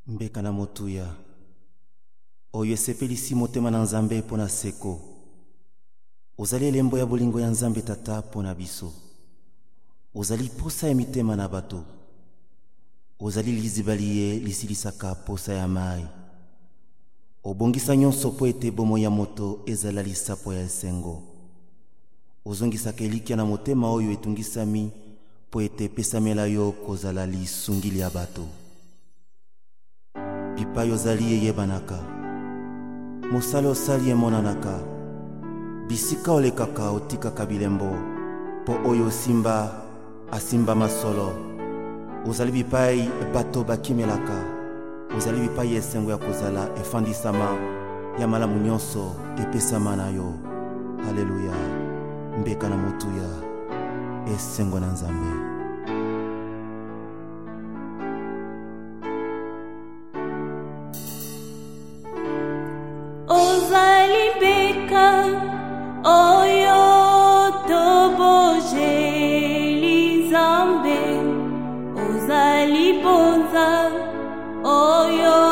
Mbeka na motuya oyo esepelisi motema na Nzambe pona seko. Ozali elembo ya bolingo ya Nzambe tata pona biso. Ozali posa ya mitema na bato. Ozali lizibali ye lisilisaka posa ya mai. Obongisa nyonso po ete bomo ya moto ezala lisapo ya esengo. Ozongisaka elikia na motema oyo etungisami po ete pesamela yo kozala lisungili ya bato. Bipai ozali eyebanaka. Mosala osali emonanaka. Bisika olekaka otikaka bilembo po oyo simba asimba masolo. Ozali bipai bato bakimelaka. Ozali bipai esengo ya kozala efandisama ya malamu nyonso epesama na yo. Haleluya. Mbeka na motuya esengo na Nzambe. Ozali beka oyo tobojeli Nzambe. Ozali bonza oyo